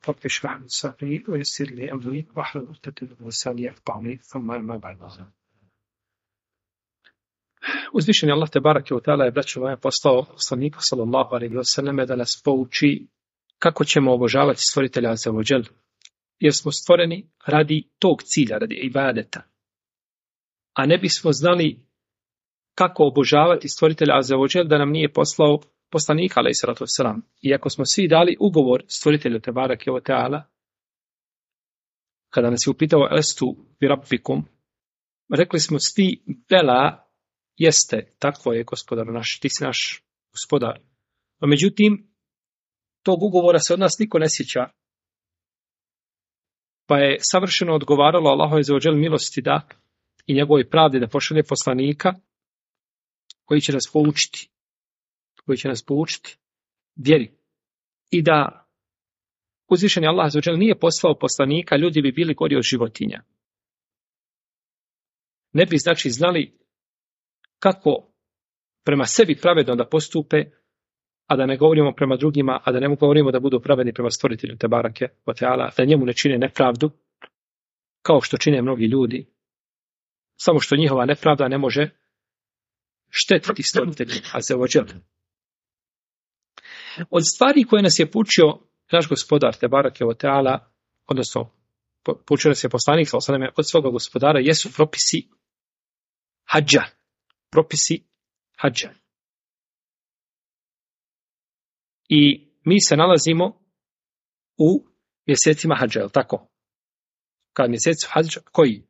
رب اشرح لي صدري ويسر لي أمري واحلل عقدة من لساني يفقهوا قولي ثم أما بعد. Uzvišeni Allah te barake u ta'ala je, braćo moje, poslao poslanika sallallahu alejhi ve selleme da nas pouči kako ćemo obožavati stvoritelja azza wa džel, jer smo stvoreni radi tog cilja, radi ibadeta. A ne bismo znali kako obožavati stvoritelja azza wa džel da nam nije poslao poslanika alejhi salatu vesselam. Iako smo svi dali ugovor stvoritelju te barake u ta'ala, kada nas je upitao estu bi rabbikum, rekli smo svi bela, jeste, tako je gospodar naš, ti si naš gospodar. No, međutim, tog ugovora se od nas niko ne sjeća. Pa je savršeno odgovaralo Allahu azza wa džel milosti da i njegovoj pravdi da pošalje poslanika koji će nas poučiti vjeri. I da uzvišeni Allah azza wa džel nije poslao poslanika, ljudi bi bili gori od životinja. Ne bi znači znali kako prema sebi pravedno da postupe, a da ne govorimo prema drugima, a da ne govorimo da budu pravedni prema stvoritelju te barake wa ta'ala, da njemu ne čine nepravdu, kao što čine mnogi ljudi, samo što njihova nepravda ne može štetiti stvoritelju azza wa džel. Od stvari koje nas je poučio naš gospodar te barake wa ta'ala, odnosno poučio nas je poslanik sallallahu alejhi ve sellem od svoga gospodara, jesu propisi hadža. Propisi hadža. I mi se nalazimo u mjesecima hadža, je li tako? Kad mjesec hadža, koji?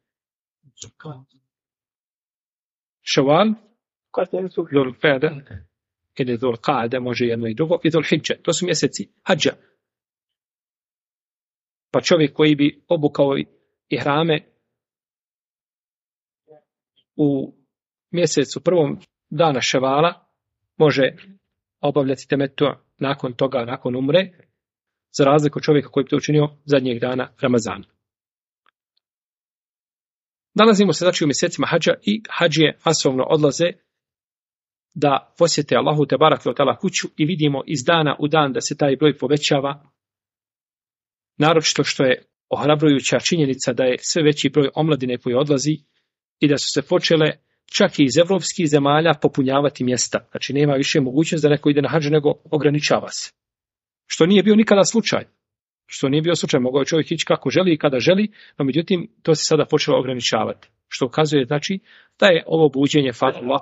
Ševal, Dhul Qa'da, ili Dhul Qa'da, može jedno i drugo, i Dhul Hidža. To su mjeseci hadža. Pa čovjek koji bi obukao ihrame u mjesecu prvom dana ševala može obavljati temetu nakon toga, nakon umre, za razliku čovjeka koji bi to učinio zadnjeg dana Ramazana. Nalazimo se znači u mjesecima hadža i hadžije masovno odlaze da posjete Allahu te barake ve ta'ala kuću i vidimo iz dana u dan da se taj broj povećava. Naročito što je ohrabrujuća činjenica da je sve veći broj omladine koji odlazi i da su se počele čak i iz evropskih zemalja popunjavati mjesta. Znači nema više mogućnost da neko ide na hadž, nego ograničava se. Što nije bio nikada slučaj. Mogao je čovjek ići kako želi i kada želi, no međutim to se sada počelo ograničavati. Što ukazuje znači da je ovo buđenje fatwa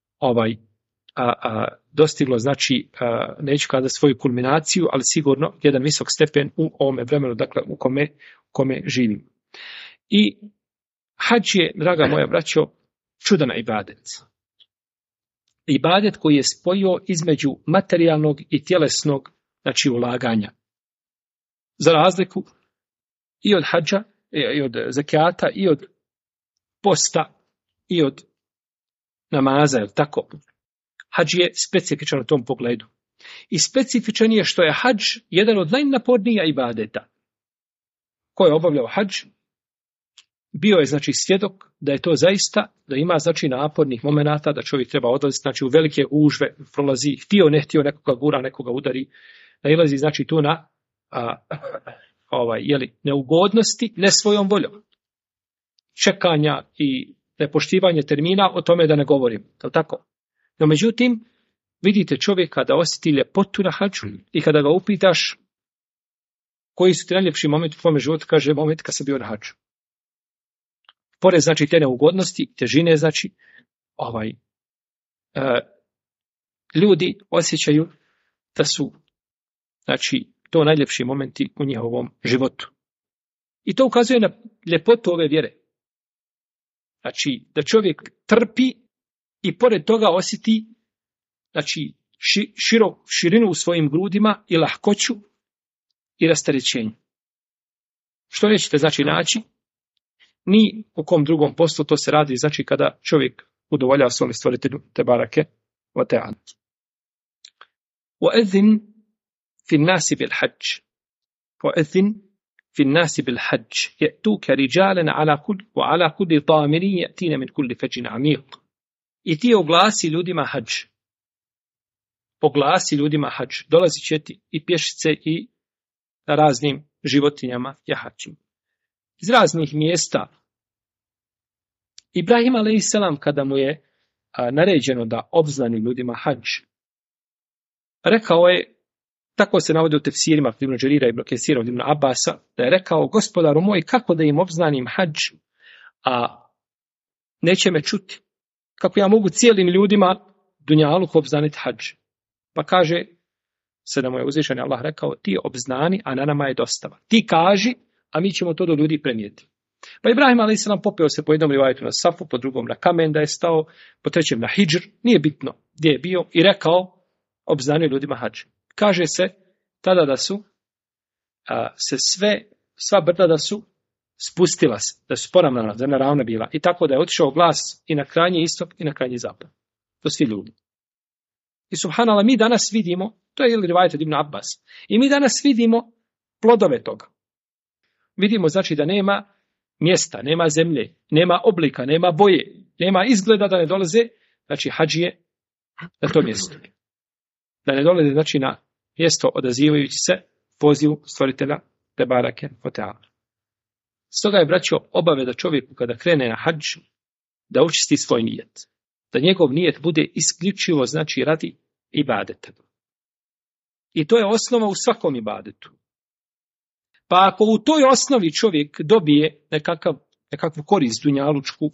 dostiglo znači neću kazati svoju kulminaciju, ali sigurno jedan visok stepen u ovome vremenu, dakle u kome živim. I hadž je, draga moja braćo, čudan ibadet. Ibadet koji je spojio između materijalnog i tjelesnog, znači ulaganja. Za razliku i od hadža, i od zekijata, i od posta, i od namaza, je tako? Hadž je specifičan u tom pogledu. I specifičan je što je hadž jedan od najnapornijih ibadeta. Ko je obavljao hadž, bio je znači svjedok da je to zaista, da ima znači napornih momenata, da čovjek treba odlaziti znači u velike gužve, prolazi, htio ne htio, nekoga gura, nekoga udari, nailazi znači tu na neugodnosti, ne svojom voljom. Čekanja i nepoštivanje termina, o tome da ne govorim, je tako? No međutim, vidite čovjeka da osjeti ljepotu na hadžu i kada ga upitaš koji su ti najljepši momenti u tvome životu, kaže moment kad sam bio na hadžu. Pored znači te neugodnosti, težine, znači ljudi osjećaju da su znači to najljepši momenti u njihovom životu. I to ukazuje na ljepotu ove vjere. Znači da čovjek trpi i pored toga osjeti znači širinu u svojim grudima i lahkoću i rasterećenje. Što nećete znači naći ni u kom drugom poslu, to se radi znači kada čovjek udovoljava svom stvoritelju te barake wa ta'ala. وَأَذِّنْ فِي النَّاسِ بِالْحَجِّ وَأَذِّنْ فِي النَّاسِ بِالْحَجِّ يَأْتُوكَ رِجَالًا وَعَلَى كُلِّ ضَامِرٍ يَأْتِينَ مِنْ كُلِّ فَجٍّ عَمِيقٍ. I ti oglasi ljudima hadž. Oglasi ljudima hadž. Dolazit će ti i pješice i na raznim životinjama ja hađim. Iz raznih mjesta. Ibrahim a.s. kada mu je naređeno da obznani ljudima hadž, rekao je, tako se navodi u tefsirima Ibn Đerira i Kesira Ibn Abasa, da je rekao, gospodaru moj, kako da im obznanim hadž, a neće me čuti. Kako ja mogu cijelim ljudima dunjaluk obznaniti hadž? Pa kaže se da mu je uzvišeni Allah rekao, ti obznani, a na nama je dostava. Ti kaži, a mi ćemo to do ljudi prenijeti. Pa Ibrahim a.s. popeo se po jednom rivajetu na Safu, po drugom na kamen da je stao, po trećem na hidžr, nije bitno gdje je bio, i rekao, obznanio ljudima hadž. Kaže se tada da su sva brda da su spustila se, da su poravnana, zemlja ravna bila, i tako da je otišao glas i na krajnji istok i na krajnji zapad. To svi ljudi. I subhanallah, mi danas vidimo, to je rivajet od Ibn Abbas, i mi danas vidimo plodove toga. Vidimo znači da nema mjesta, nema zemlje, nema oblika, nema boje, nema izgleda da ne dolaze, znači hadžije na to mjesto. Da ne dolaze znači na mjesto odazivajući se pozivu stvoritelja Tebarake o Teala. Stoga je, braćo, obaveza čovjeku kada krene na hadž da učisti svoj nijet. Da njegov nijet bude isključivo znači radi ibadeta. I to je osnova u svakom ibadetu. Pa ako u toj osnovi čovjek dobije nekakvu korist dunjalučku,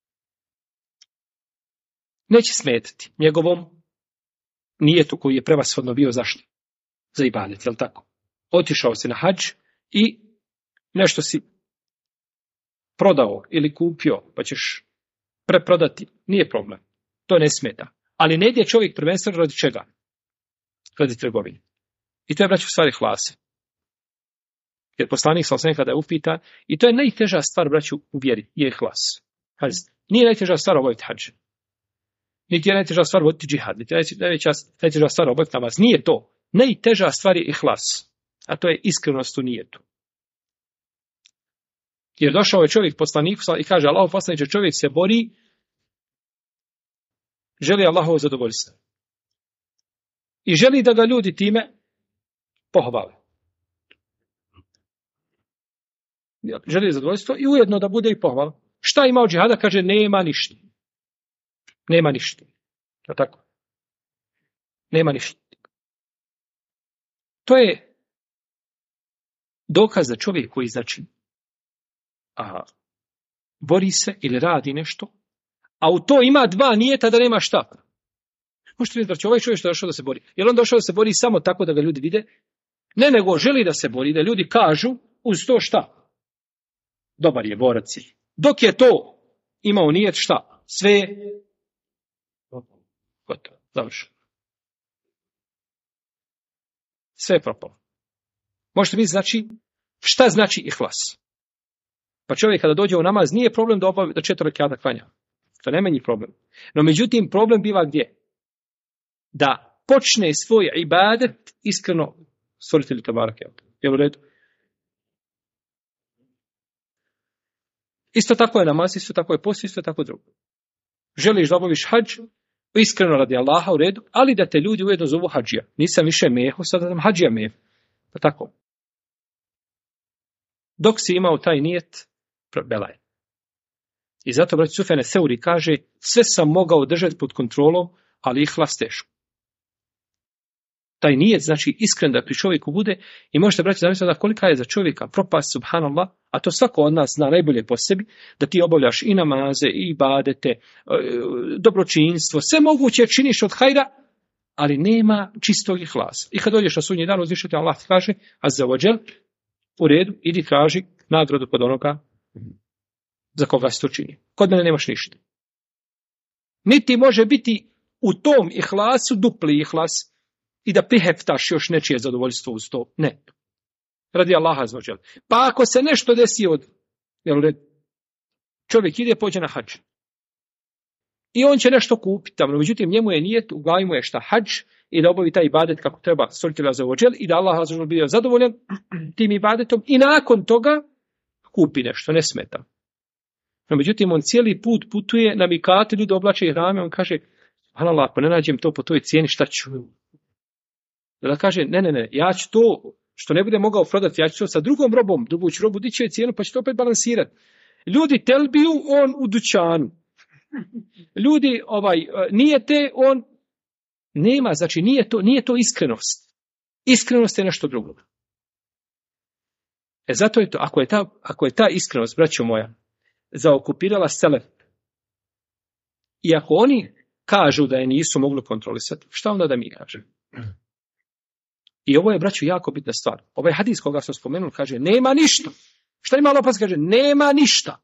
neće smetati njegovom nijetu koji je prevashodno bio zašto? Za ibadet, jel tako? Otišao si na hadž i nešto si prodao ili kupio, pa ćeš preprodati, nije problem. To ne smeta. Ali ne ide čovjek prvenstveno radi čega? Radi trgovine. I to je, braćo, stvari hlase. Jer poslanik sa kada je upitan, i to je najteža stvar, braću, u vjeri, je hlas. Pazite, nije najteža stvar obaviti hadž. Niti je najteža stvar voditi džihad, niti je najteža stvar obaviti namaz. Nije to. Najteža stvar je ihlas, a to je iskrenost u nijetu. Jer došao je čovjek poslaniku i kaže, Allahov poslaniče, čovjek se bori, želi Allahovo zadovoljstvo. I želi da ga ljudi time pohvale. Želi zadovoljstvo i ujedno da bude i pohvala. Šta ima od džihada? Kaže, nema ništa. Nema ništa. Je tako? Nema ništa. To je dokaz da čovjek koji znači bori se ili radi nešto, a u to ima dva nijeta da nema šta. Možete vidjeti da će ovaj čovjek što je došao da se bori. Je li on došao da se bori samo tako da ga ljudi vide? Ne, nego želi da se bori, da ljudi kažu uz to šta? Dobar je borac. Dok je to imao nijet šta? Sve gotovo, završeno. Sve je propalo. Možete vidjeti znači šta znači ihlas. Pa čovjek kada dođe u namaz nije problem da 4 rekata klanja. To ne meni problem. No međutim problem biva gdje? Da počne svoj ibadet iskreno stvoritelju Tebarake. Jel u redu? Isto tako je namaz, isto tako je post, isto tako drugo. Želiš da obaviš hadž, iskreno radi Allaha, u redu, ali da te ljudi ujedno zovu hadžija. Nisam više meho, sada sam hadžija meho. Pa tako. Dok si imao taj nijet, belaj. I zato brać Sufjane Seuri kaže, sve sam mogao držati pod kontrolom, ali ihlas teško. Taj nijet, znači iskren da pri čovjeku bude, i možete braći zamisliti da kolika je za čovjeka propast, subhanallah, a to svako od nas zna najbolje po sebi, da ti obavljaš i namaze, i ibadete, dobročinstvo, sve moguće činiš od hajra, ali nema čistog ihlasa. I kad dođeš na sudnji dan, uzvišeti Allah ti kaže, azza wa džel, u redu, idi traži nagradu kod onoga za koga si to čini. Kod mene nemaš ništa. Niti može biti u tom ihlasu dupli ihlas i da priheftaš još nečije zadovoljstvo uz to. Ne. Radi Allaha azza wa džel. Pa ako se nešto desi od čovjek ide pođe na hadž. I on će nešto kupiti tamo. Međutim, njemu je nijet, u glavi mu je šta hadž i da obavi taj ibadet kako treba stvoritelja azza wa džel i da Allah azza wa džel bio zadovoljan tim ibadetom i nakon toga kupi nešto, ne smeta. No, međutim, on cijeli put putuje na mikate, ljudi oblače i hrame, on kaže, Allah, pa ne nađem to po toj cijeni, šta ću? Da kaže, ne, ja ću to Što ne bude mogao prodati, ja ću to sa drugom robom, drugu ću robu dići cijenu, pa ću to opet balansirati. Ljudi telbiju, on u dućanu. Ljudi nijete, on nema, znači nije to iskrenost. Iskrenost je nešto drugo. Zato je to, ako je ta iskrenost, braćo moja, zaokupirala selef, i ako oni kažu da je nisu mogli kontrolisati, šta onda da mi kažemo? I ovo je, braćo, jako bitna stvar. Ovaj hadis koga sam spomenuo kaže, nema ništa. Šta ima Allah pa kaže, nema ništa.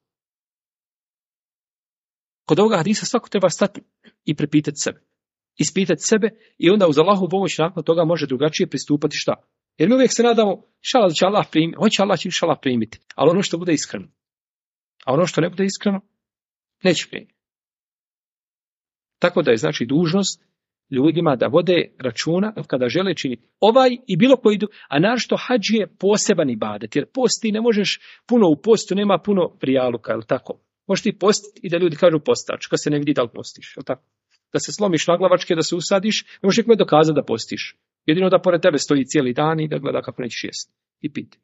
Kod ovoga hadisa svako treba stati i prepitati sebe. Ispitati sebe i onda uz Allahovu pomoć nakon toga može drugačije pristupati šta. Jer mi uvijek se nadamo, inšallah da će Allah primiti, hoće Allah će inšallah primiti, ali ono što bude iskreno. A ono što ne bude iskreno, neće primiti. Tako da je znači dužnost ljudima da vode računa kada žele činiti ovaj i bilo koji, a našto hadž je poseban ibadet, jer posti ne možeš puno u postu, nema puno prijaluka, je li tako? Možeš ti postiti i da ljudi kažu postač, kad se ne vidi da li postiš, je li tako? Da se slomiš naglavačke, da se usadiš, ne možeš nikome dokazati da postiš. Jedino da pored tebe stoji cijeli dan i da gleda kako nećeš jesti i piti.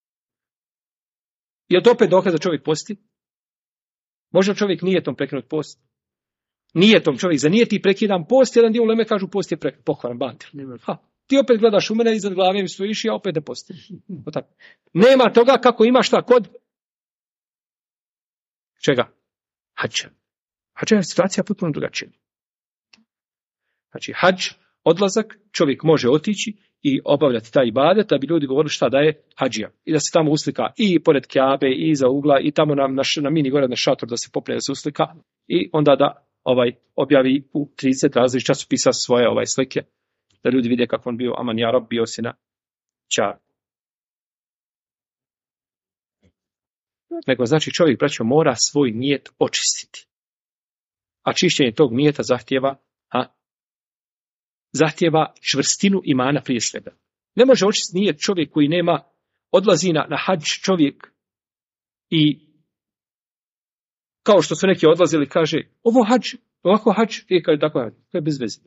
Je li to opet dokaz da čovjek posti? Može čovjek nijetom prekinuti post? Nijetom čovjek zanijeti i prekidam post, jedan dio uleme kažu post je pokvaran, bantir. Ti opet gledaš u mene iznad glave mi stojiš i ja opet ne postim. Nema toga kako ima šta kod čega? Hadža. Hadža je situacija potpuno drugačija. Znači, hadž, odlazak, čovjek može otići i obavljati taj ibadet, da bi ljudi govorili šta da je hadžija. I da se tamo uslika i pored Kjabe, i iza ugla, i tamo na mini gore na šator da se popne da se uslika, i onda da objavi u 30 različitih časopisa svoje slike, da ljudi vide kako on bio aman ja rob, bio si na čar. Nego znači čovjek, braćo, mora svoj nijet očistiti. A čišćenje tog nijeta zahtijeva čvrstinu imana prije svega. Ne može očistiti nijet čovjek koji nema, odlazi na hadž čovjek i kao što su neki odlazili, kaže, ovo hadž, ovako hadž, i kaže, tako hadž, to je bez veze.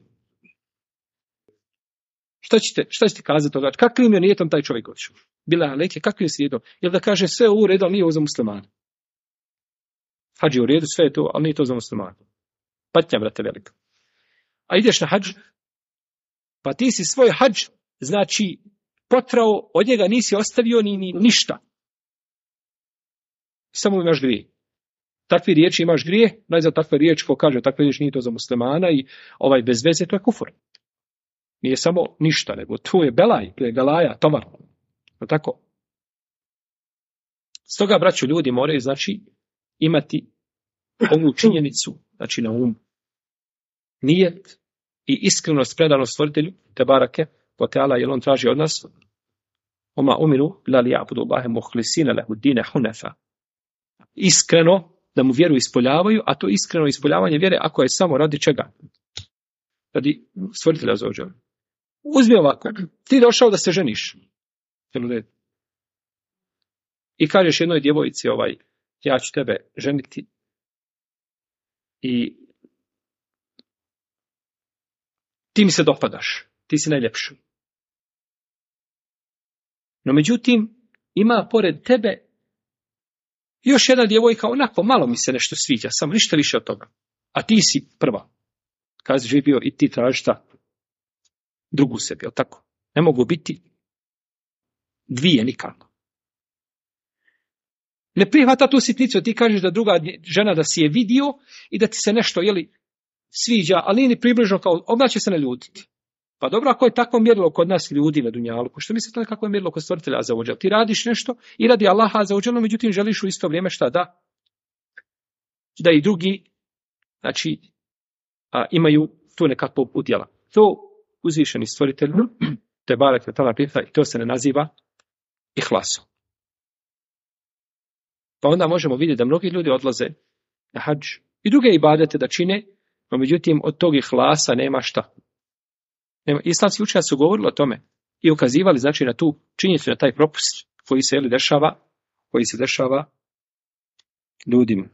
Šta ćete kazati toga? Kakvim je nijetom taj čovjek otišao? Bila aleke, kakvim je nijetom? Jel da kaže sve u redu, ali nije ovo za muslimane? Hadž je u redu, sve je to, ali nije to za muslimane. Patnja, brate, velika. A ideš na hadž, pa ti si svoj hadž, znači, potrao, od njega nisi ostavio ni ništa. Samo imaš grije. Takve riječi imaš grije, najzad takve riječi ko kaže takve riječi nije to za muslimana i bez veze, to je kufur. Nije samo ništa, nego tu je belaj, tu je galaja, tomar. Tako. Stoga, braćo, ljudi moraju, znači, imati ovu činjenicu, znači na um. Nijet i iskrenost, predanost stvoritelju, te barake, po teala, jer on traži od nas, oma umiru, la li ja'budu Allahe muhlisina lehu dine hunefa. Iskreno, da mu vjeru ispoljavaju, a to iskreno ispoljavanje vjere, ako je samo radi čega? Radi stvoritelja za ođe. Uzmi ovako, ti došao da se ženiš. I kažeš jednoj djevojci, ja ću tebe ženiti i ti mi se dopadaš, ti si najljepši. No međutim, ima pored tebe još jedna djevojka, onako malo mi se nešto sviđa, samo ništa više od toga. A ti si prva. Kaže živio i ti traži šta? Drugu sebi, jel tako? Ne mogu biti dvije nikako. Ne prihvata tu sitnicu, ti kažeš da druga žena da si je vidio i da ti se nešto, sviđa, ali nije ni približno kao, odmah će se naljutiti. Pa dobro, ako je takvo mjerilo kod nas ljudi na dunjaluku, što mislite kako je mjerilo kod stvoritelja Azzawajal? Ti radiš nešto i radi Allaha Azzawajal, međutim želiš u isto vrijeme šta da i drugi, znači, imaju tu nekakvog udjela. To uzvišeni stvoritelj, te barek ve ta'ala prihvata i to se ne naziva ihlasom. Pa onda možemo vidjeti da mnogi ljudi odlaze na hadž i druge ibadete da čine, no međutim od tog ihlasa nema šta. Islamski učenjaci su govorili o tome i ukazivali znači na tu činjenicu, na taj propust koji se dešava ljudima.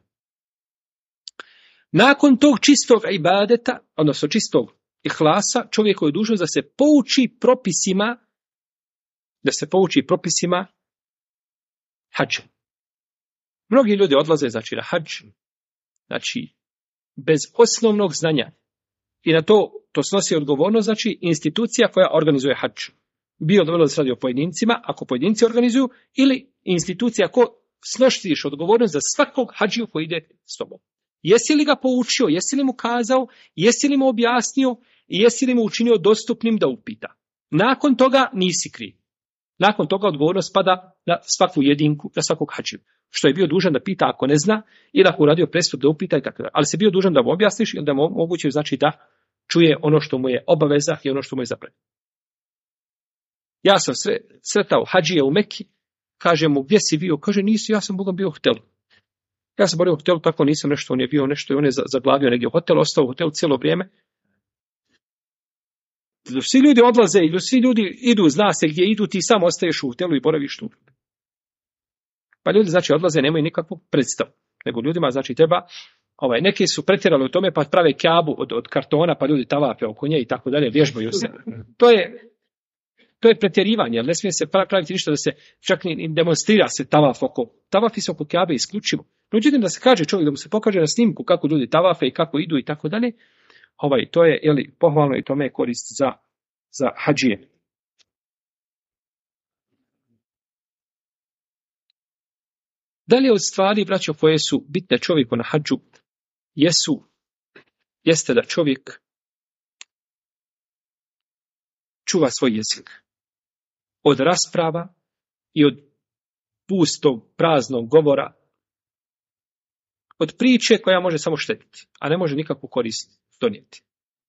Nakon tog čistog ibadeta, odnosno čistog ihlasa, čovjek je dužan da se pouči propisima Da se pouči propisima hadža. Mnogi ljudi odlaze, znači, na hadž, znači, bez osnovnog znanja. I na to snosi odgovornost, znači, institucija koja organizuje hadž. Bilo da se radi o pojedincima, ako pojedinci organizuju, ili institucija ko snosiš odgovornost za svakog hadžiju koji ide s tobom. Jesi li ga poučio, jesi li mu kazao, jesi li mu objasnio i jesi li mu učinio dostupnim da upita. Nakon toga nisi kriv. Nakon toga odgovornost pada na svaku jedinku, na svakog hadžiju. Što je bio dužan da pita ako ne zna, ili ako uradio prestup da upita i tako da. Ali se bio dužan da mu objasniš ili da mu omogućiš, znači da čuje ono što mu je obaveza i ono što mu je zabranjeno. Ja sam sretao hadžije u Meki, kaže mu, gdje si bio? Kaže, nisi, ja sam Bogom bio u hotelu. Ja sam borio u hotelu, tako nisam nešto, on je bio nešto i on je zaglavio negdje u hotelu, ostao u hotelu cijelo vrijeme. Svi ljudi odlaze i svi ljudi idu, zna se gdje idu, ti sam ostaješ u hotelu i boraviš tu. Pa ljudi, znači, odlaze, nemaju nikakvu predstavu. Nego ljudima, znači, treba, neki su pretjerali u tome, pa prave kjabu od kartona, pa ljudi tavape oko nje i tako dalje, vježbaju se. To je pretjerivanje, jer ne smije se praviti ništa da se čak ni demonstrira se tavaf oko. Tavafi se oko kjabe isključivo. Međutim, da se kaže čovjek, da mu se pokaže na snimku kako ljudi tavafe i kako idu i tako dalje, to je pohvalno i tome je korist za hadžije. Dalje od stvari, braćo, koje su bitne čovjeku na hadžu, jeste da čovjek čuva svoj jezik od rasprava i od pustog, praznog govora, od priče koja može samo štetiti, a ne može nikakvu korist donijeti.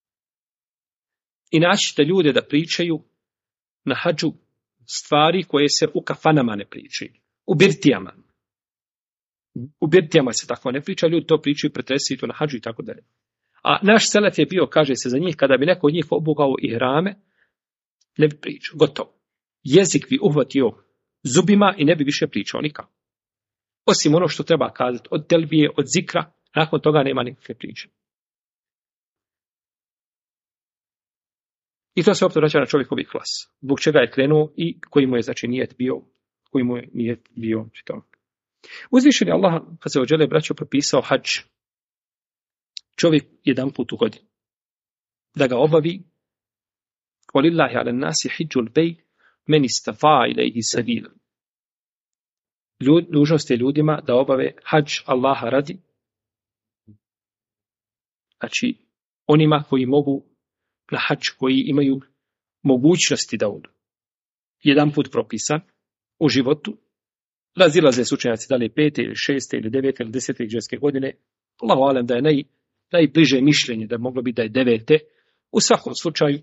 I naćite ljude da pričaju na hadžu stvari koje se u kafanama ne pričaju, u birtijama. U birtijama se tako ne priča, ljudi to pričaju, pretresaju to na hadžu i tako dalje. A naš selef je bio, kaže se za njih, kada bi neko od njih obukao ihrame, ne bi pričao, gotovo. Jezik bi uhvatio zubima i ne bi više pričao nikako. Osim ono što treba kazati, od telbije, od zikra, nakon toga nema nikakve priče. I to se opet vraća na čovjekovi klas. Zbog čega je krenuo i koji mu je, znači, nijet bio to. Uzvišeni Allah, kad se ođele braćo, propisao hadž čovjek jedan put u godinu. Da ga obavi, وَلِلَّهِ عَلَى النَّاسِ حِجُّ الْبَيْتِ مَنِ اسْتَطَاعَ إِلَيْهِ سَبِيلًا. Dužnost je ljudima da obave hadž Allaha radi. Znači, onima koji mogu na hadž, koji imaju mogućnosti da odu. Jedan put propisan u životu. Razilaze su učenjaci da li je 5. ili 6. ili 9. ili 10. hidžretske godine. Allahu alem da je najbliže mišljenje, da je moglo biti da je 9. U svakom slučaju,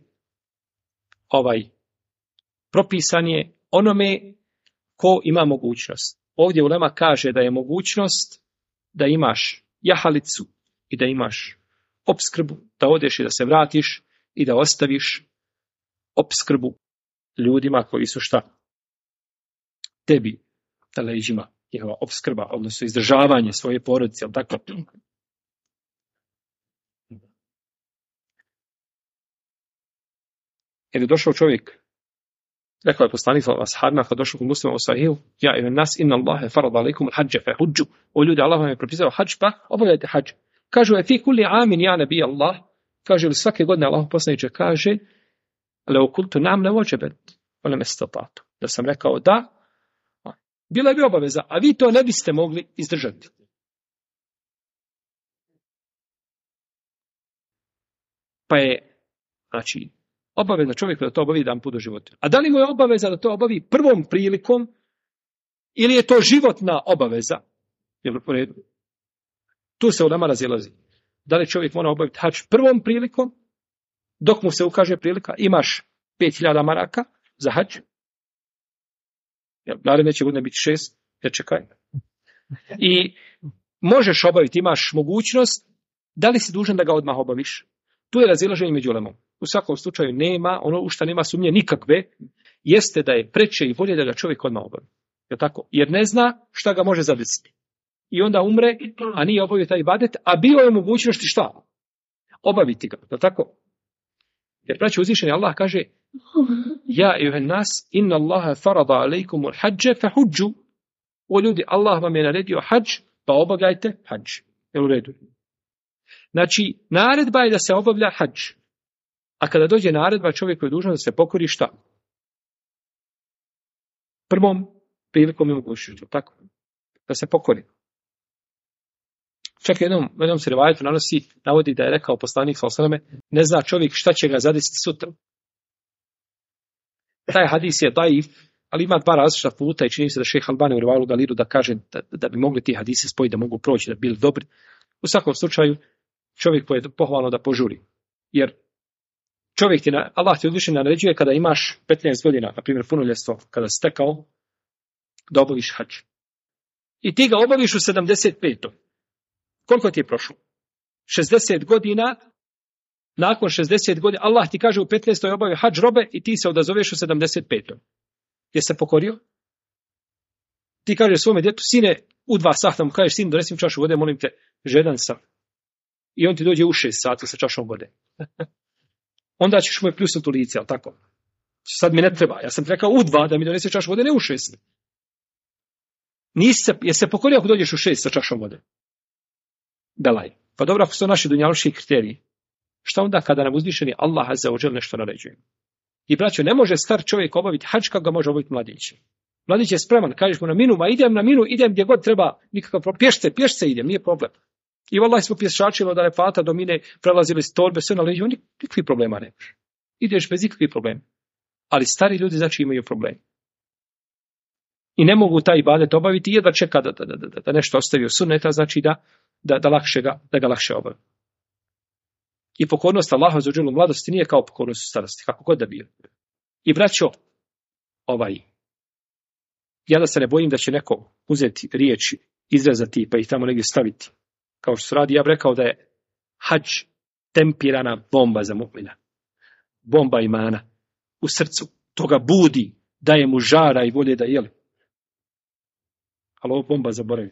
propisan je onome ko ima mogućnost. Ovdje ulema kaže da je mogućnost da imaš jahalicu i da imaš opskrbu, da odeš i da se vratiš i da ostaviš opskrbu ljudima koji su šta? Tebi, da leđima, njihova opskrba, odnosno izdržavanje svoje porodice, ali tako? Jer je došao čovjek, rekao je poslanik ashabima, kad došao kod muslima u sahihu, ja i nas inna Allahe farada alaikum al-hadže fe hudžu. O ljudi, Allah vam je propisao hadž, pa obavljajte hadž. Kažu je fi kulli amin ja nebi Allah. Kaže li svake godine Allah poslaniče kaže, leo kultu nam ne vođebet, ole mestatatu. Da sam rekao da, bila bi obaveza, a vi to ne biste mogli izdržati. Pa je, znači, obaveza čovjeka da to obavi jedan put u životu. A da li mu je obaveza da to obavi prvom prilikom ili je to životna obaveza? Jel u redu? Tu se ulema razilazi. Da li čovjek mora obaviti hadž prvom prilikom, dok mu se ukaže prilika, imaš 5000 maraka za hadž, naredne će godine biti 6, jer čekaj. I možeš obaviti, imaš mogućnost, da li si dužan da ga odmah obaviš? Tu je razilaženje među ulemom. U svakom slučaju nema, ono u što nema sumnje nikakve, jeste da je preče i bolje da ga čovjek odmah obavi. Je tako? Jer ne zna šta ga može zadesiti. I onda umre, a nije obavio taj ibadet, a bio je mogućnosti šta? Obaviti ga. Je tako? Jer braće uzvišeni Allah kaže, Ja ejuhen nas, inna Allaha farada alejkumul hadže fahudžu. O ljudi, Allah vam je naredio hadž, pa obavljajte hadž. Jel u redu? Znači, naredba je da se obavlja hadž. A kada dođe naredba, čovjek je dužan da se pokori šta? Prvom prilikom je mogućnosti, tako? Da se pokori. Čak jednom se rivajetu navodi da je rekao poslanik sallallahu alejhi ve selleme, ne zna čovjek šta će ga zadesiti sutra. Taj hadis je daif, ali ima dva različita puta i čini se da šejh Albani u Rivalu Galiru da kaže da bi mogli ti hadise spojiti, da mogu proći, da bi bili dobri. U svakom slučaju, čovjek je pohvalno da požuri. Jer čovjek Allah ti uzvišeno naređuje kada imaš 15 godina, na primjer punoljetstvo, kada si stekao, da obaviš hadž. I ti ga obaviš u 75. Koliko ti je prošlo? 60 godina. Nakon 60 godina, Allah ti kaže u 15. obavio hadž robe i ti se odazoveš u 75. Je se pokorio? Ti kažeš svome djetu, sine, u 2 sata mu kažeš, sin, donesi mi čašu vode, molim te, žedan sam. I on ti dođe u 6 sati sa čašom vode. Onda ćeš mu je pljusnuti u lice, ali tako? Sad mi ne treba. Ja sam rekao u 2 da mi donese čašu vode, ne u 6. Je se pokorio ako dođeš u 6 sa čašom vode? Belaj. Pa dobro, ako su to naši dunjaluški kriteriji. Šta onda kada nam uzvišeni Allah azza wa džel nešto naređuje? I braćo, ne može star čovjek obaviti hadž kako ga može obaviti mladić. Mladić je spreman, kažeš mu na minu, idem gdje god treba, nikakav problem. Pješce idem, nije problem. I vallahi smo pješačili od Arefata do Mine, prelazili s torbe, sve na leđu, nikakvih problema nemaš. Ideš bez ikakvih problema. Ali stari ljudi znači imaju problem. I ne mogu taj ibadet obaviti, jedva čeka da nešto ostavi od sunneta, znači da ga lakše obavi. I pokornost Allahu azza wa dželle u mladosti nije kao pokornost u starosti, kako god da bio. I braćo, ja da se ne bojim da će neko uzeti riječi, izrezati pa ih tamo negdje staviti. Kao što se radi, ja bih rekao da je hadž tempirana bomba za mu'mina. Bomba imana u srcu. Toga budi, daje mu žara i volje da jeli. Ali ovo bomba zaboravi.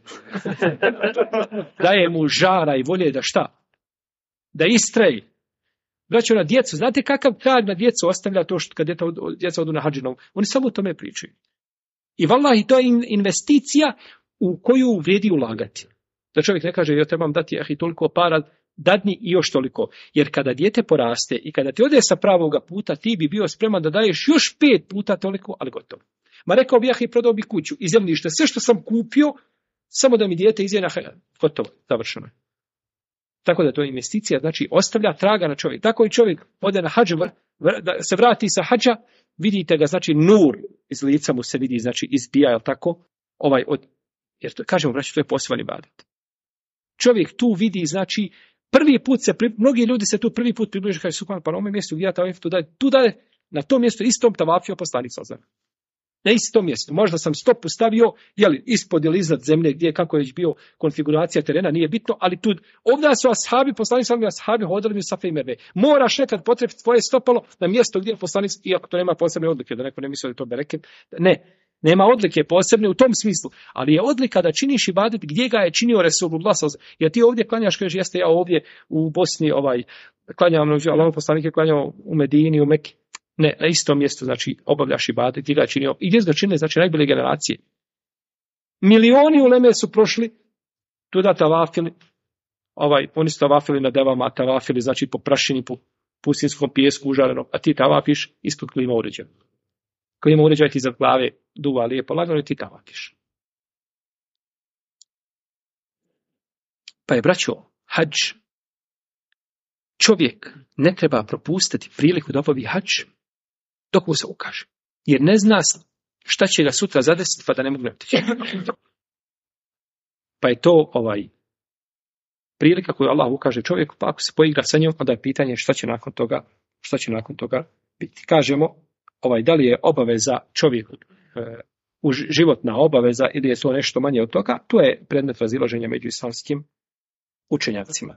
Daje mu žara i volje da šta? Da istraji. Braćo, na djecu, znate kakav trag na djecu ostavlja to što kad djeca odu na hadžinom? Oni samo o tome pričaju. I vallahi, to je investicija u koju vrijedi ulagati. Da čovjek ne kaže, ja trebam dati toliko para, dadni i još toliko. Jer kada dijete poraste i kada ti ode sa pravoga puta, ti bi bio spreman da daješ još 5 puta toliko, ali gotovo. Ma rekao bi, prodao bi kuću i zemljište, sve što sam kupio, samo da mi dijete izjena, gotovo, završeno je. Tako da to je investicija, znači ostavlja traga na čovjek. Tako i čovjek ode na hadž, da se vrati sa hadža, vidite ga, znači nur iz lica mu se vidi, znači izbija, jel tako? Jer to, kažemo, braći, to je poseban ibadet. Čovjek tu vidi, znači, prvi put mnogi ljudi se tu prvi put približe, kaže, subhan, pa na ovom mjestu gdje ja tavaf, tu da je na tom mjestu istom tavafio poslanik sallallahu alejhi ve sellem. Na istom mjestu. Možda sam stopu stavio, ispod ili iznad zemlje, gdje kako je već bio konfiguracija terena, nije bitno, ali tu, ovdje su ashabi, poslanik sallallahu alejhi ve sellem, ashabi hodali mi Safe i Merve. Moraš nekad potrebiti tvoje stopalo na mjesto gdje je poslanik, iako to nema posebne odlike, da neko ne misli da je to bereket. Ne. Nema odlike posebne u tom smislu, ali je odlika da činiš ibadet gdje ga je činio Resulullah sallallahu alejhi ve sellem. Jer ti ovdje klanjaš, kažeš, jeste ja ovdje u Bosni, klanjam, Allahov poslanik je klanjao u Medini, u Meki. Ne, na istom mjestu, znači, obavljaš ibadet, gdje ga je činio. I gdje su ga činili, znači, najbolje generacije. Milioni uleme su prošli, tuda tavafili, oni su tavafili na devama, tavafili, znači, po prašini, po pustinskom pijesku užarenom, a ti tavafiš ispod klima uređaja. Klima uređaja ti za glave duva lijepo lagano i ti tavafiš. Pa je, braćo, hadž, čovjek ne treba propustiti priliku da obavi hadž dok mu se ukaže. Jer ne zna šta će ga sutra zadesiti pa da ne mogu otići. Pa je to prilika koju Allah ukaže čovjeku, pa ako se poigra sa njom, onda je pitanje šta će nakon toga biti. Kažemo, da li je obaveza čovjeku životna obaveza ili je to nešto manje od toga, to je predmet razilaženja među islamskim učenjacima.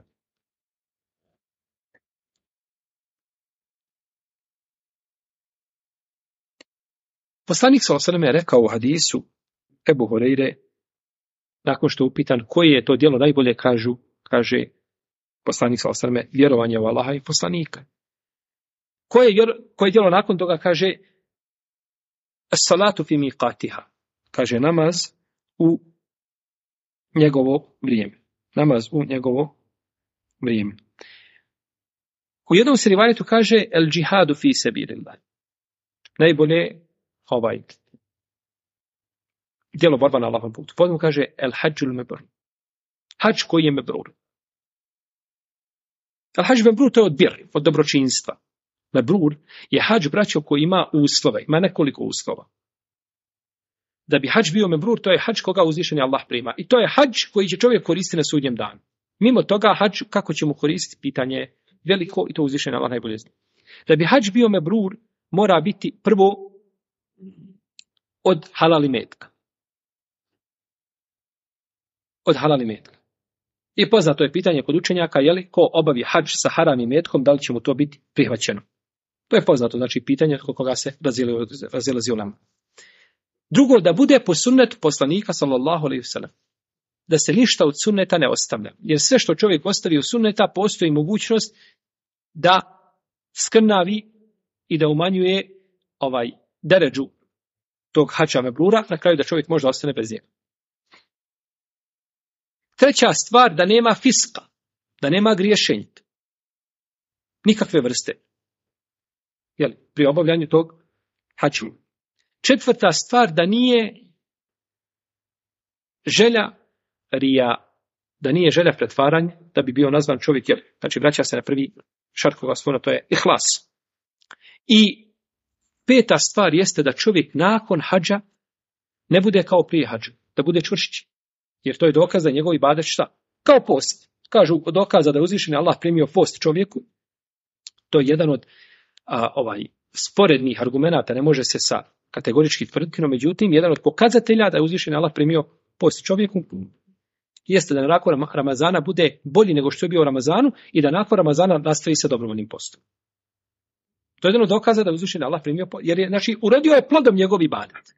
Poslanik sallallahu alejhi ve sellem je rekao u hadisu Ebu Hurajre, nakon što je upitan koje je to djelo najbolje, kaže poslanik sallallahu alejhi ve sellem, vjerovanje u Allaha i poslanika. Koje djelo nakon toga kaže as-salatu fi miqatiha. Kaže namaz u njegovo vrijeme. Namaz u njegovo vrijeme. U jednom se rivajetu kaže el džihadu fi sabilillah. Najbolje djelo borba na Allahovom putu. Potom kaže el hađul mebrur. Hađ koji je mebrur. El hađ mebrur to je od dobročinstva. Mebrur je hađ, braćo, koji ima uslove. Ima nekoliko uslova. Da bi hađ bio mebrur, to je hađ koga uzvišeni Allah prima. I to je hađ koji će čovjek koristiti na sudnjem danu. Mimo toga hađ, kako će mu koristiti, pitanje je veliko i to uzvišeni Allah najbolje zna. Da bi hađ bio mebrur, mora biti prvo od halal imetka. Od halal imetka. I poznato je pitanje kod učenjaka, ko obavi hađ sa haram imetkom, da li će mu to biti prihvaćeno. To je poznato, znači pitanje kod koga se razilazi ulema. Drugo, da bude po sunnetu poslanika sallallahu alejhi ve sellem. Da se ništa od sunneta ne ostavlja. Jer sve što čovjek ostavi u sunneta, postoji mogućnost da skrnavi i da umanjuje deređu tog hađa mebrura, na kraju da čovjek možda ostane bez njega. Treća stvar, da nema fiska, da nema griješenja. Nikakve vrste. Pri obavljanju tog hađa. Četvrta stvar, da nije želja rija, da nije želja pretvaranja, da bi bio nazvan čovjek, znači vraća se na prvi šart koga spomenu, to je ihlas. I peta stvar jeste da čovjek nakon hađa ne bude kao prije hađa, da bude čvršći. Jer to je dokaz da njegov ibadet šta? Kao post. Kažu dokaza da je uzvišeni Allah primio post čovjeku. To je jedan od sporednih argumenata, ne može se sa kategorički tvrditi, no međutim, jedan od pokazatelja da je uzvišeni Allah primio post čovjeku jeste da nakon Ramazana bude bolji nego što je bio u Ramazanu i da nakon Ramazana nastavi sa dobrovoljnim postom. To je jedan od dokaza da je uzvišeni Allah primio post, jer je, znači, urodio je plodom njegov ibadet.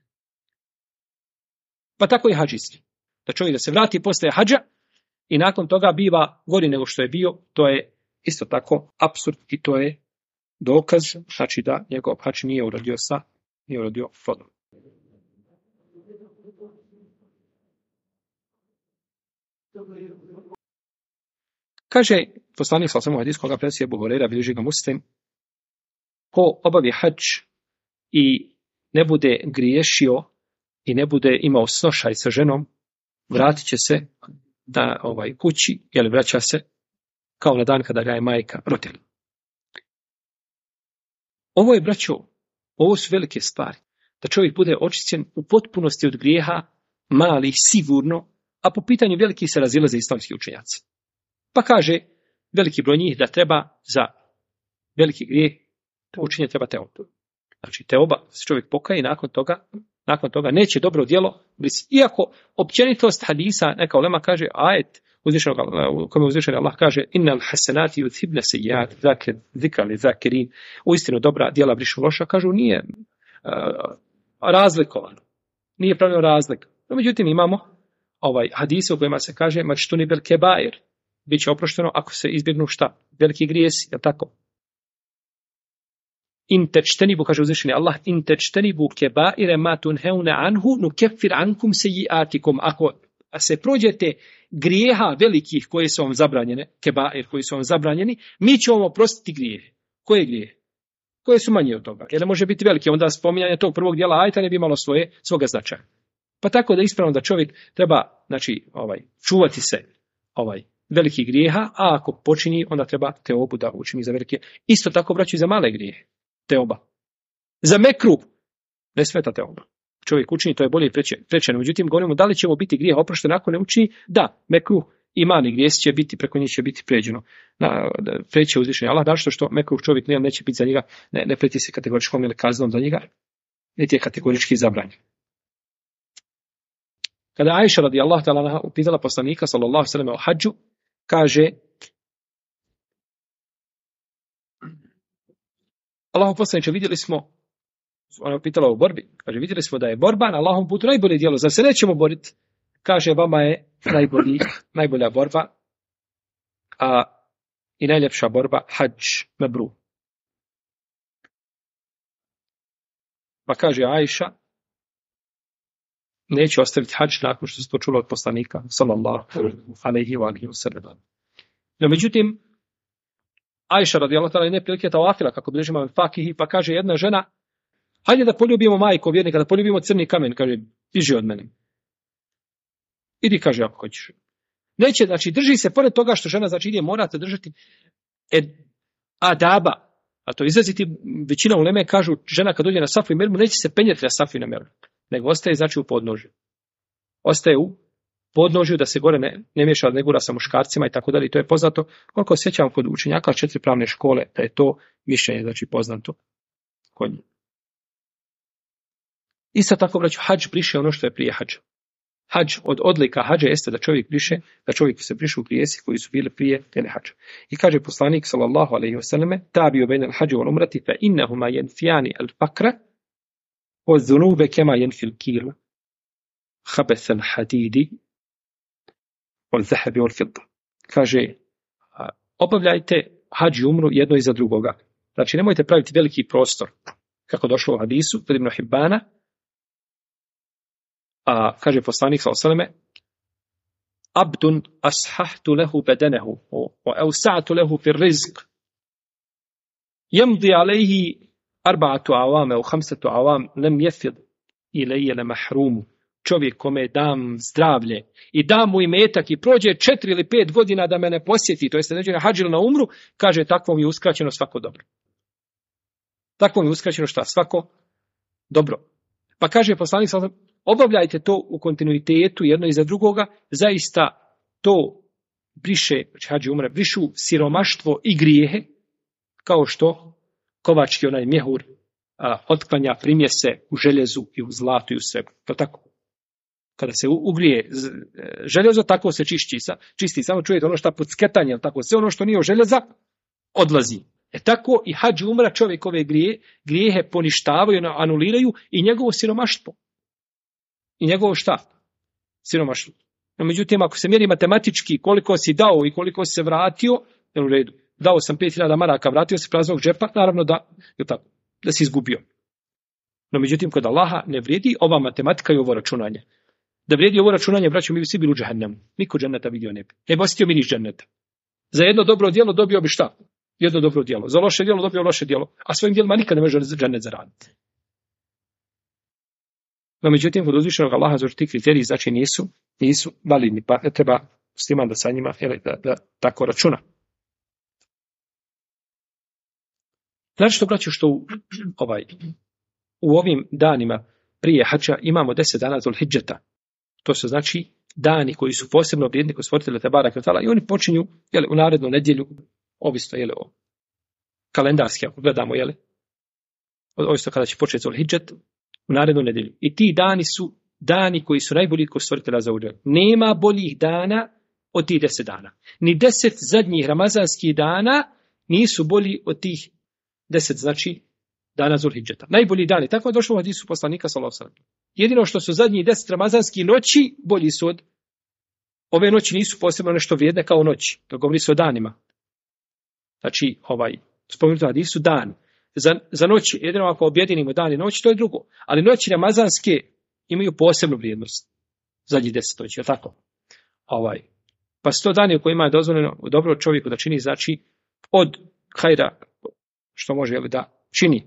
Pa tako i hadžijski. Da čovjek da se vrati poslije hađa i nakon toga biva gori nego što je bio, to je isto tako apsurd i to je dokaz, znači da njegov hađ nije urodio plodom. Kaže poslanik sallallahu alejhi ve sellem u hadisu koga prenosi Ebu Hurajra, bilježi ga Muslim, ko obavi hađ i ne bude griješio i ne bude imao snošaj sa ženom, vratit će se na kući, vraća se kao na dan kada ga je majka rodila. Ovo je, braćo, ovo su velike stvari. Da čovjek bude očišćen u potpunosti od grijeha, malih, sigurno, a po pitanju velikih se razilaze islamski učenjaci. Pa kaže veliki broj njih da treba za veliki grijeh učinje treba teoba. Znači teoba se čovjek pokaje i nakon toga neće dobro djelo. Iako općenitost hadisa, neka ulema kaže ajet u kojem uzvišeni Allah kaže innal hasenati yudhibna sayyi'at zikra li zakirin. Uistinu dobra djela brišu loša, kažu nije razlikovano. Nije pravilno razlika. No, međutim imamo hadise u kojima se kaže mačtuni bel kebair. Biće oprošteno ako se izbjegnu šta? Veliki grijesi, je tako? In tečtenibu, kaže uzvišeni Allah, in tečtenibu kebaire ma tunheune anhu nukeffir ankum sejiatikum. Ako se prođete grijeha velikih koje su vam zabranjene, kebair koji su vam zabranjeni, mi ćemo vam oprostiti grijehe. Koje grijehe? Koje su manje od toga? Jer može biti velike, onda spominjanje tog prvog dijela ajta ne bi imalo svoga značaja. Pa tako da ispravno da čovjek treba, znači, čuvati se velikih grijeha, a ako počini, onda treba teobu da učini za velike. Isto tako vraćaju za male grijehe. Teoba. Za mekruh ne smeta teoba. Čovjek učini, to je bolje prečeno. Međutim, govorimo da li će ovo biti grijeh oprošten ako ne učini? Da, mekruh i mali grijeh će biti, preko njih će biti pređeno. Preće uzvišenje Allah, da što mekruh čovjek neće biti za njega, ne preti se kategoričkom ili kaznom za njega, niti je kategorički zabranjen. Kada Ajša radijallahu ta'ala upitala poslanika sallallahu alejhi ve sellem o hadžu, kaže Allahu poslaniče, vidjeli smo, ona je pitala o borbi, kaže vidjeli smo da je borba na Allahovom putu najbolje djelo, zar se nećemo boriti? Kaže vama je najbolja borba i najljepša borba hadž mebrur. Pa kaže Ajša, neće ostaviti hadž nakon što se to čulo od poslanika, sallallahu alejhi ve sellem. No, međutim, Ajša radijallahu ta'ala jedne prilike tavafila, kako bilježi imam Fakihi, pa kaže jedna žena, hajde da poljubimo majku vjernika, da poljubimo crni kamen, kaže, biži od mene. Idi, kaže, ako hoćeš. Neće, znači, drži se, pored toga što žena, znači, ide, morate držati adaba, a to izraziti, većina uleme kažu, žena kad dođe na safu i mermu, neće se penjeti na safu i na mermu, nego ostaje, znači, u podnožju. Ostaje u podnožju da se gore ne miješa, ne gura sa muškarcima i tako dalje. I to je poznato, koliko sjećam kod učenjaka 4 pravne škole, da je to mišljenje, znači, poznato kod njih. Isto tako, braću, hadž briše ono što je prije hadža. Hadž, od odlika hadža jeste da čovjek se brišu grijesi koji su bili prije hadža. I kaže poslanik sallallahu alejhi ve selleme: "Tabiu bejna al-hadži wal umrati fa innahuma yanfiyani al-faqra wa dhunuba kama yanfi al-kil khabath al-hadidi wal dhahab wal fidda." Kaže, obavljajte hadž i umru jedno iza drugoga. Znači, nemojte praviti veliki prostor, kako došlo u hadisu kod Ibn Hibbana. A kaže poslanik sallallahu alejhi ve selleme: "Abdun ashahtu lahu badanahu wa awsa'tu lahu fi ar-rizq yamdi alayhi 4 awam aw 5 awam lam yafid ilayya la mahrum." Čovjek kome dam zdravlje i dam mu imetak i prođe 4 ili 5 godina da me ne posjeti, to jest neđe na hadž ili na umru, kaže, takvom je uskraćeno svako dobro. Takvom je uskraćeno šta? Svako dobro. Pa kaže poslanik sallallahu alejhi ve sellem: obavljajte to u kontinuitetu jedno iza drugoga, zaista to briše, hađi umre, brišu siromaštvo i grijehe, kao što kovački onaj mjehur otklanja primjese u željezu i u zlatu i u svemu. To tako. Kada se ugrije željezo, tako se čisti. Samo čujete ono što pod sketanjem, tako sve ono što nije od željeza, odlazi. Tako i hađi umra čovjekove grijehe poništavaju, anuliraju i njegovo siromaštvo. I njegovo šta? Siromaštvo. No, međutim, ako se mjeri matematički koliko si dao i koliko si se vratio, u redu. Dao sam 5.000 maraka, vratio se praznog džepa, naravno da si izgubio. No, međutim, kod Allaha ne vrijedi ova matematika i ovo računanje. Da vrijedi ovo računanje, braćo, mi bi svi bili u džehennemu. Niko dženneta vidio ne bi. Ne bi osjetio miris dženneta. Za jedno dobro djelo dobio bi šta? Jedno dobro djelo. Za loše djelo dobio loše djelo. A svojim djelima nikad ne može džennet zaraditi. No, međutim, kod uzvišenog Allaha za ti kriteriji, znači nisu validni, pa ne treba musliman da sa njima da tako računa. Znači što, braću, što u ovim danima prije hadža imamo 10 dana Zulhidžeta. To su znači dani koji su posebno vrijedni kod stvoritelja Tebaraka ve Taala i oni počinju u narednu nedjelju, ovisno o kalendarski, ako gledamo, ovisno kada će početi Zulhidžet, u narednu nedjelju. I ti dani su dani koji su najbolji kod stvoritelja za uđer. Nema boljih dana od tih 10 dana. Ni 10 zadnjih ramazanskih dana nisu bolji od tih 10, znači, dana Zulhidžeta. Najbolji dani. Tako je došlo u hadisu poslanika sallallahu alejhi ve sellem. Jedino što su zadnjih 10 ramazanskih noći bolji su od ove noći, nisu posebno nešto vrijedne kao noći. To govori se o danima. Znači, spomenuto hadisu dan. Za noći, jedino ako objedinimo dan i noć, to je drugo. Ali noći ramazanske imaju posebnu vrijednost. Zadnjih 10 noći, je tako? Pa 100 dani u kojima je dozvoljeno dobro čovjeku da čini, znači, od hajra, što može da čini,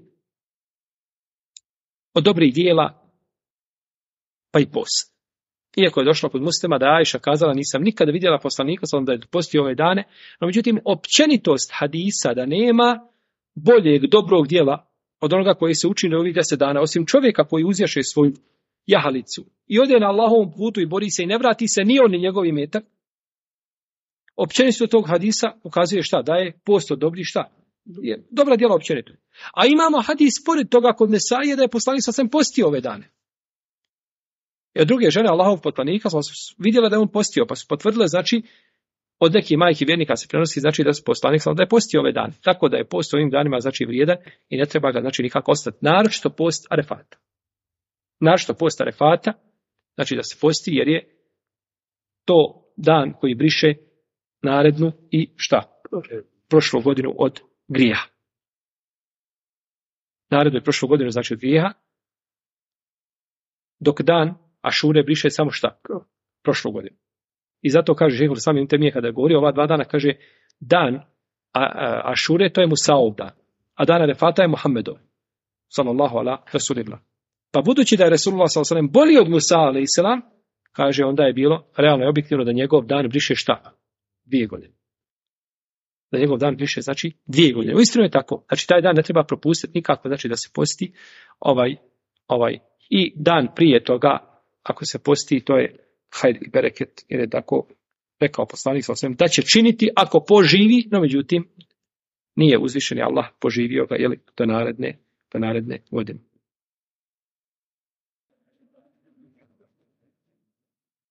od dobrih dijela, pa i post. Iako je došlo kod muslima da Ajša kazala, nisam nikada vidjela poslanika, da je postio ove dane, no međutim, općenitost hadisa da nema boljeg, dobrog dijela od onoga koji se učini ovih 10 dana, osim čovjeka koji uzjaše svoju jahalicu i ode na Allahovom putu i bori se i ne vrati se ni on ni njegov imetak, općenitost tog hadisa ukazuje šta? Da je post od dobrih šta? Dobra djela općenito. A imamo hadis pored toga kod Nesaije da je poslanik sasvim postio ove dane. Jer druge žene Allahov poslanika su vidjela da je on postio, pa su potvrdile, znači, od nekih majki vjernika se prenosi, znači, da su poslanik da je postio ove dane. Tako da je post ovim danima, znači, vrijedan i ne treba ga, znači, nikako ostati. Naročito post Arefata. Naročito post Arefata, znači da se posti, jer je to dan koji briše narednu i šta? Prošlu godinu od grijeha. Narednu je prošlu godinu, znači, od grijeha, dok dan Ašure briše samo šta? Prošlu godinu. I zato kaže Šejhul Islam Ibn Temije kada govori ova 2 dana, kaže dan Ašure to je Musaov dan, a dan Arefata je Muhammedov. Sallallahu ala Rasulillah. Pa budući da je Resulullah sallallahu alejhi ve sellem bolji od Musa alejhi selam, kaže onda je bilo realno i objektivno da njegov dan briše šta? 2 godine. Da njegov dan briše znači 2 godine. Uistinu je tako. Znači taj dan ne treba propustiti nikako, znači da se posti i dan prije toga, ako se posti, to je hajr i bereket, jer je tako rekao poslanik sallallahu alejhi ve sellem da će činiti ako poživi, no međutim nije uzvišeni Allah poživio ga do naredne godine.